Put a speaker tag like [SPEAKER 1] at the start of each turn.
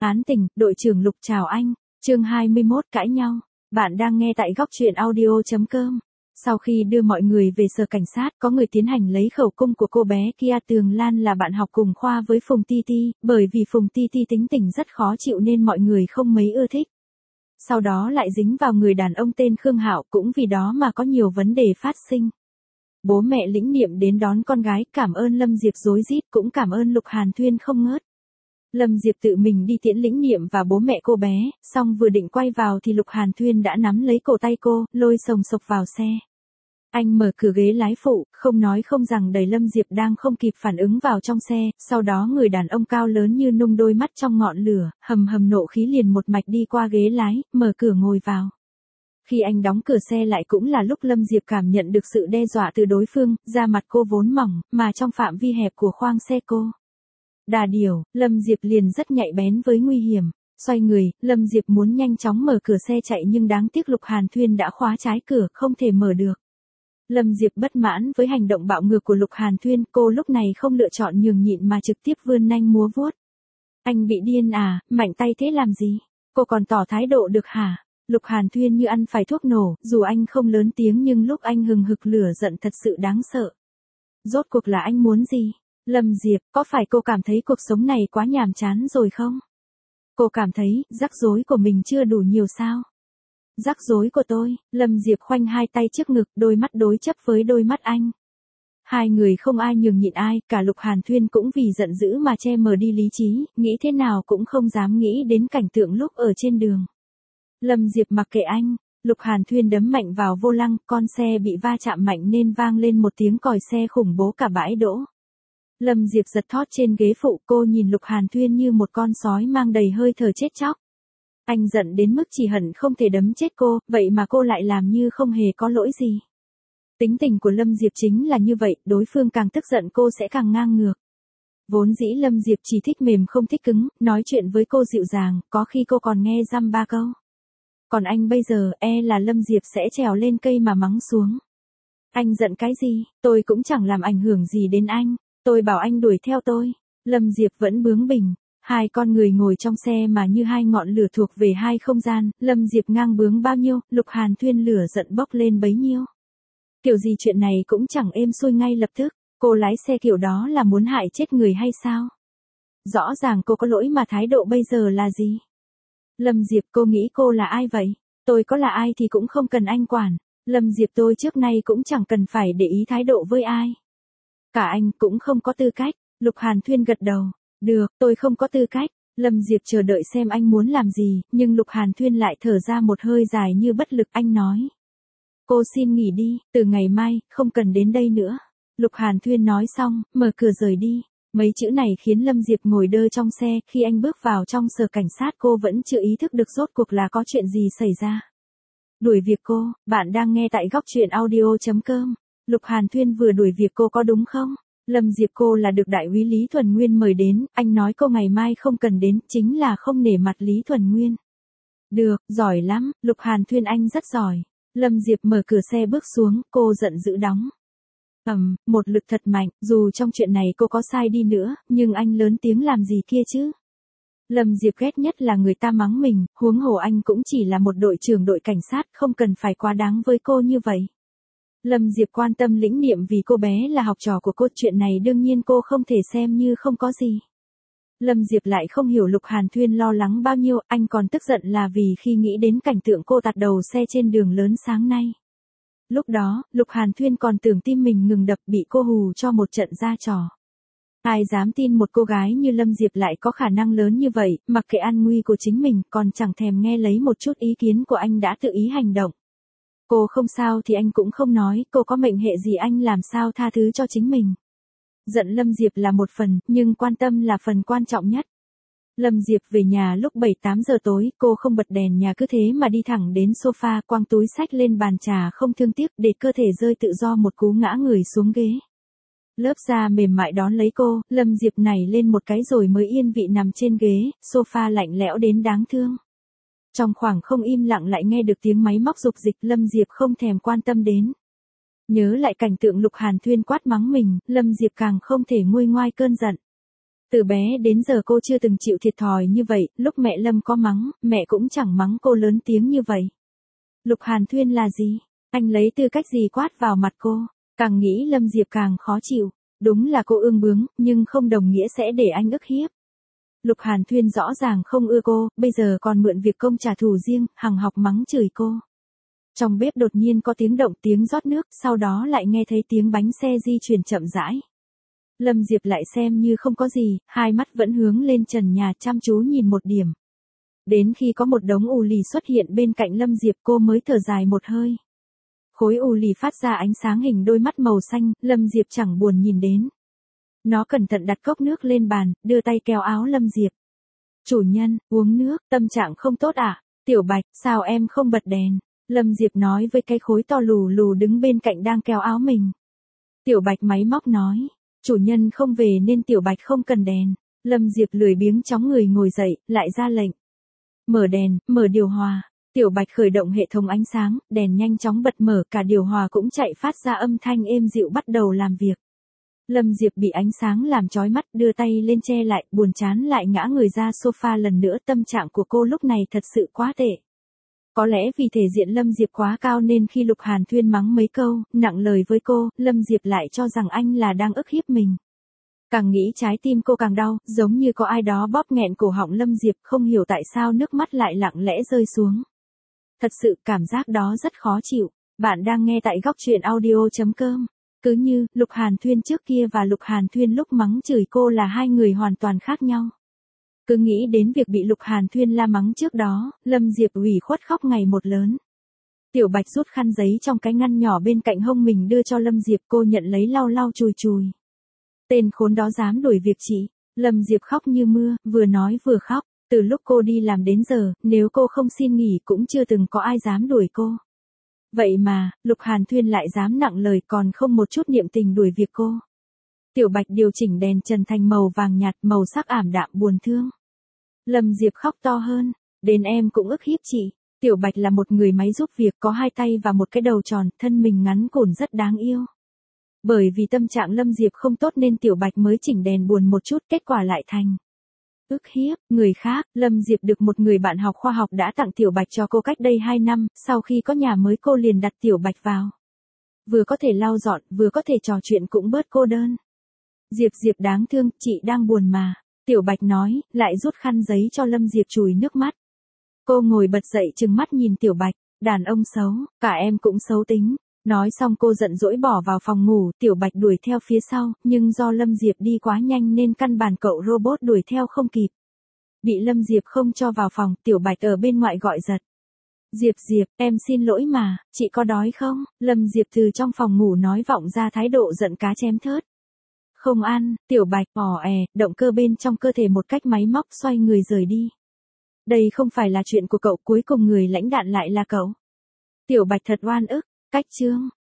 [SPEAKER 1] Án tình, đội trưởng Lục chào anh. Chương 21 cãi nhau. Bạn đang nghe tại góc truyện audio.com. Sau khi đưa mọi người về sở cảnh sát, có người tiến hành lấy khẩu cung của cô bé Kia Tường Lan là bạn học cùng khoa với Phùng Ti Ti, bởi vì Phùng Ti Ti tính tình rất khó chịu nên mọi người không mấy ưa thích. Sau đó lại dính vào người đàn ông tên Khương Hạo, cũng vì đó mà có nhiều vấn đề phát sinh. Bố mẹ Lĩnh Niệm đến đón con gái, cảm ơn Lâm Diệp rối rít, cũng cảm ơn Lục Hàn Thuyên không ngớt. Lâm Diệp tự mình đi tiễn Lĩnh Niệm và bố mẹ cô bé, xong vừa định quay vào thì Lục Hàn Thuyên đã nắm lấy cổ tay cô, lôi sồng sộc vào xe. Anh mở cửa ghế lái phụ, không nói không rằng đẩy Lâm Diệp đang không kịp phản ứng vào trong xe, sau đó người đàn ông cao lớn như nung đôi mắt trong ngọn lửa, hầm hầm nộ khí liền một mạch đi qua ghế lái, mở cửa ngồi vào. Khi anh đóng cửa xe lại cũng là lúc Lâm Diệp cảm nhận được sự đe dọa từ đối phương, da mặt cô vốn mỏng, mà trong phạm vi hẹp của khoang xe cô. Đà điểu, Lâm Diệp liền rất nhạy bén với nguy hiểm. Xoay người, Lâm Diệp muốn nhanh chóng mở cửa xe chạy nhưng đáng tiếc Lục Hàn Thuyên đã khóa trái cửa, không thể mở được. Lâm Diệp bất mãn với hành động bạo ngược của Lục Hàn Thuyên, cô lúc này không lựa chọn nhường nhịn mà trực tiếp vươn nanh múa vuốt. Anh bị điên à, mạnh tay thế làm gì? Cô còn tỏ thái độ được hả? Lục Hàn Thuyên như ăn phải thuốc nổ, dù anh không lớn tiếng nhưng lúc anh hừng hực lửa giận thật sự đáng sợ. Rốt cuộc là anh muốn gì? Lâm Diệp, có phải cô cảm thấy cuộc sống này quá nhàm chán rồi không? Cô cảm thấy, rắc rối của mình chưa đủ nhiều sao? Rắc rối của tôi, Lâm Diệp khoanh hai tay trước ngực, đôi mắt đối chấp với đôi mắt anh. Hai người không ai nhường nhịn ai, cả Lục Hàn Thuyên cũng vì giận dữ mà che mờ đi lý trí, nghĩ thế nào cũng không dám nghĩ đến cảnh tượng lúc ở trên đường. Lâm Diệp mặc kệ anh, Lục Hàn Thuyên đấm mạnh vào vô lăng, con xe bị va chạm mạnh nên vang lên một tiếng còi xe khủng bố cả bãi đỗ. Lâm Diệp giật thót trên ghế phụ, cô nhìn Lục Hàn Thuyên như một con sói mang đầy hơi thở chết chóc. Anh giận đến mức chỉ hận không thể đấm chết cô, vậy mà cô lại làm như không hề có lỗi gì. Tính tình của Lâm Diệp chính là như vậy, đối phương càng tức giận cô sẽ càng ngang ngược. Vốn dĩ Lâm Diệp chỉ thích mềm không thích cứng, nói chuyện với cô dịu dàng, có khi cô còn nghe dăm ba câu. Còn anh bây giờ, là Lâm Diệp sẽ trèo lên cây mà mắng xuống. Anh giận cái gì, tôi cũng chẳng làm ảnh hưởng gì đến anh, tôi bảo anh đuổi theo tôi. Lâm Diệp vẫn bướng bỉnh. Hai con người ngồi trong xe mà như hai ngọn lửa thuộc về hai không gian, Lâm Diệp ngang bướng bao nhiêu, Lục Hàn Thuyên lửa giận bốc lên bấy nhiêu. Kiểu gì chuyện này cũng chẳng êm xuôi ngay lập tức, cô lái xe kiểu đó là muốn hại chết người hay sao? Rõ ràng cô có lỗi mà thái độ bây giờ là gì? Lâm Diệp, cô nghĩ cô là ai vậy? Tôi có là ai thì cũng không cần anh quản. Lâm Diệp, tôi trước nay cũng chẳng cần phải để ý thái độ với ai. Cả anh cũng không có tư cách. Lục Hàn Thuyên gật đầu. Được, tôi không có tư cách. Lâm Diệp chờ đợi xem anh muốn làm gì, nhưng Lục Hàn Thuyên lại thở ra một hơi dài như bất lực, anh nói. Cô xin nghỉ đi, từ ngày mai, không cần đến đây nữa. Lục Hàn Thuyên nói xong, mở cửa rời đi. Mấy chữ này khiến Lâm Diệp ngồi đơ trong xe, khi anh bước vào trong sở cảnh sát cô vẫn chưa ý thức được rốt cuộc là có chuyện gì xảy ra. Đuổi việc cô, bạn đang nghe tại góc truyện audio.com. Lục Hàn Thuyên vừa đuổi việc cô có đúng không? Lâm Diệp, cô là được đại úy Lý Thuần Nguyên mời đến, anh nói cô ngày mai không cần đến, chính là không nể mặt Lý Thuần Nguyên. Được, giỏi lắm, Lục Hàn Thuyên anh rất giỏi. Lâm Diệp mở cửa xe bước xuống, cô giận dữ đóng. Một lực thật mạnh, dù trong chuyện này cô có sai đi nữa, nhưng anh lớn tiếng làm gì kia chứ? Lâm Diệp ghét nhất là người ta mắng mình, huống hồ anh cũng chỉ là một đội trưởng đội cảnh sát, không cần phải quá đáng với cô như vậy. Lâm Diệp quan tâm Lĩnh Niệm vì cô bé là học trò của cô, chuyện này đương nhiên cô không thể xem như không có gì. Lâm Diệp lại không hiểu Lục Hàn Thuyên lo lắng bao nhiêu, anh còn tức giận là vì khi nghĩ đến cảnh tượng cô tạt đầu xe trên đường lớn sáng nay. Lúc đó, Lục Hàn Thuyên còn tưởng tim mình ngừng đập, bị cô hù cho một trận ra trò. Ai dám tin một cô gái như Lâm Diệp lại có khả năng lớn như vậy, mặc kệ an nguy của chính mình, còn chẳng thèm nghe lấy một chút ý kiến của anh đã tự ý hành động. Cô không sao thì anh cũng không nói, cô có mệnh hệ gì anh làm sao tha thứ cho chính mình. Giận Lâm Diệp là một phần, nhưng quan tâm là phần quan trọng nhất. Lâm Diệp về nhà lúc 7-8 giờ tối, cô không bật đèn nhà cứ thế mà đi thẳng đến sofa, quăng túi xách lên bàn trà không thương tiếc để cơ thể rơi tự do một cú ngã người xuống ghế. Lớp da mềm mại đón lấy cô, Lâm Diệp nảy lên một cái rồi mới yên vị nằm trên ghế, sofa lạnh lẽo đến đáng thương. Trong khoảng không im lặng lại nghe được tiếng máy móc rục dịch, Lâm Diệp không thèm quan tâm đến. Nhớ lại cảnh tượng Lục Hàn Thuyên quát mắng mình, Lâm Diệp càng không thể nguôi ngoai cơn giận. Từ bé đến giờ cô chưa từng chịu thiệt thòi như vậy, lúc mẹ Lâm có mắng, mẹ cũng chẳng mắng cô lớn tiếng như vậy. Lục Hàn Thuyên là gì? Anh lấy tư cách gì quát vào mặt cô? Càng nghĩ Lâm Diệp càng khó chịu. Đúng là cô ương bướng, nhưng không đồng nghĩa sẽ để anh ức hiếp. Lục Hàn Thuyên rõ ràng không ưa cô, bây giờ còn mượn việc công trả thù riêng, hằng học mắng chửi cô. Trong bếp đột nhiên có tiếng động, tiếng rót nước, sau đó lại nghe thấy tiếng bánh xe di chuyển chậm rãi. Lâm Diệp lại xem như không có gì, hai mắt vẫn hướng lên trần nhà chăm chú nhìn một điểm. Đến khi có một đống ù lì xuất hiện bên cạnh Lâm Diệp cô mới thở dài một hơi. Khối ù lì phát ra ánh sáng hình đôi mắt màu xanh, Lâm Diệp chẳng buồn nhìn đến. Nó cẩn thận đặt cốc nước lên bàn, đưa tay kéo áo Lâm Diệp. Chủ nhân, uống nước, tâm trạng không tốt à? Tiểu Bạch, sao em không bật đèn? Lâm Diệp nói với cái khối to lù lù đứng bên cạnh đang kéo áo mình. Tiểu Bạch máy móc nói, chủ nhân không về nên Tiểu Bạch không cần đèn. Lâm Diệp lười biếng chóng người ngồi dậy, lại ra lệnh. Mở đèn, mở điều hòa. Tiểu Bạch khởi động hệ thống ánh sáng, đèn nhanh chóng bật mở, cả điều hòa cũng chạy phát ra âm thanh êm dịu bắt đầu làm việc. Lâm Diệp bị ánh sáng làm chói mắt, đưa tay lên che lại, buồn chán lại ngã người ra sofa lần nữa. Tâm trạng của cô lúc này thật sự quá tệ. Có lẽ vì thể diện Lâm Diệp quá cao nên khi Lục Hàn Thuyên mắng mấy câu, nặng lời với cô, Lâm Diệp lại cho rằng anh là đang ức hiếp mình. Càng nghĩ trái tim cô càng đau, giống như có ai đó bóp nghẹn cổ họng Lâm Diệp, không hiểu tại sao nước mắt lại lặng lẽ rơi xuống. Thật sự cảm giác đó rất khó chịu. Bạn đang nghe tại góc truyện audio.com. Cứ như, Lục Hàn Thuyên trước kia và Lục Hàn Thuyên lúc mắng chửi cô là hai người hoàn toàn khác nhau. Cứ nghĩ đến việc bị Lục Hàn Thuyên la mắng trước đó, Lâm Diệp ủy khuất khóc ngày một lớn. Tiểu Bạch rút khăn giấy trong cái ngăn nhỏ bên cạnh hông mình đưa cho Lâm Diệp, cô nhận lấy lau lau chùi chùi. Tên khốn đó dám đuổi việc chị. Lâm Diệp khóc như mưa, vừa nói vừa khóc. Từ lúc cô đi làm đến giờ, nếu cô không xin nghỉ cũng chưa từng có ai dám đuổi cô. Vậy mà, Lục Hàn Thuyên lại dám nặng lời, còn không một chút niệm tình đuổi việc cô. Tiểu Bạch điều chỉnh đèn trần thành màu vàng nhạt, màu sắc ảm đạm buồn thương. Lâm Diệp khóc to hơn, đến em cũng ức hiếp chị. Tiểu Bạch là một người máy giúp việc, có hai tay và một cái đầu tròn, thân mình ngắn cổn rất đáng yêu. Bởi vì tâm trạng Lâm Diệp không tốt nên Tiểu Bạch mới chỉnh đèn buồn một chút, kết quả lại thành ức hiếp người khác. Lâm Diệp được một người bạn học khoa học đã tặng Tiểu Bạch cho cô cách đây 2 năm, sau khi có nhà mới cô liền đặt Tiểu Bạch vào. Vừa có thể lau dọn, vừa có thể trò chuyện cũng bớt cô đơn. Diệp đáng thương, chị đang buồn mà. Tiểu Bạch nói, lại rút khăn giấy cho Lâm Diệp chùi nước mắt. Cô ngồi bật dậy trừng mắt nhìn Tiểu Bạch, đàn ông xấu, cả em cũng xấu tính. Nói xong cô giận dỗi bỏ vào phòng ngủ, Tiểu Bạch đuổi theo phía sau, nhưng do Lâm Diệp đi quá nhanh nên căn bản cậu robot đuổi theo không kịp. Bị Lâm Diệp không cho vào phòng, Tiểu Bạch ở bên ngoài gọi giật. Diệp, em xin lỗi mà, chị có đói không? Lâm Diệp từ trong phòng ngủ nói vọng ra thái độ giận cá chém thớt. Không ăn, Tiểu Bạch, động cơ bên trong cơ thể một cách máy móc xoay người rời đi. Đây không phải là chuyện của cậu, cuối cùng người lãnh đạn lại là cậu. Tiểu Bạch thật oan ức, cách chương.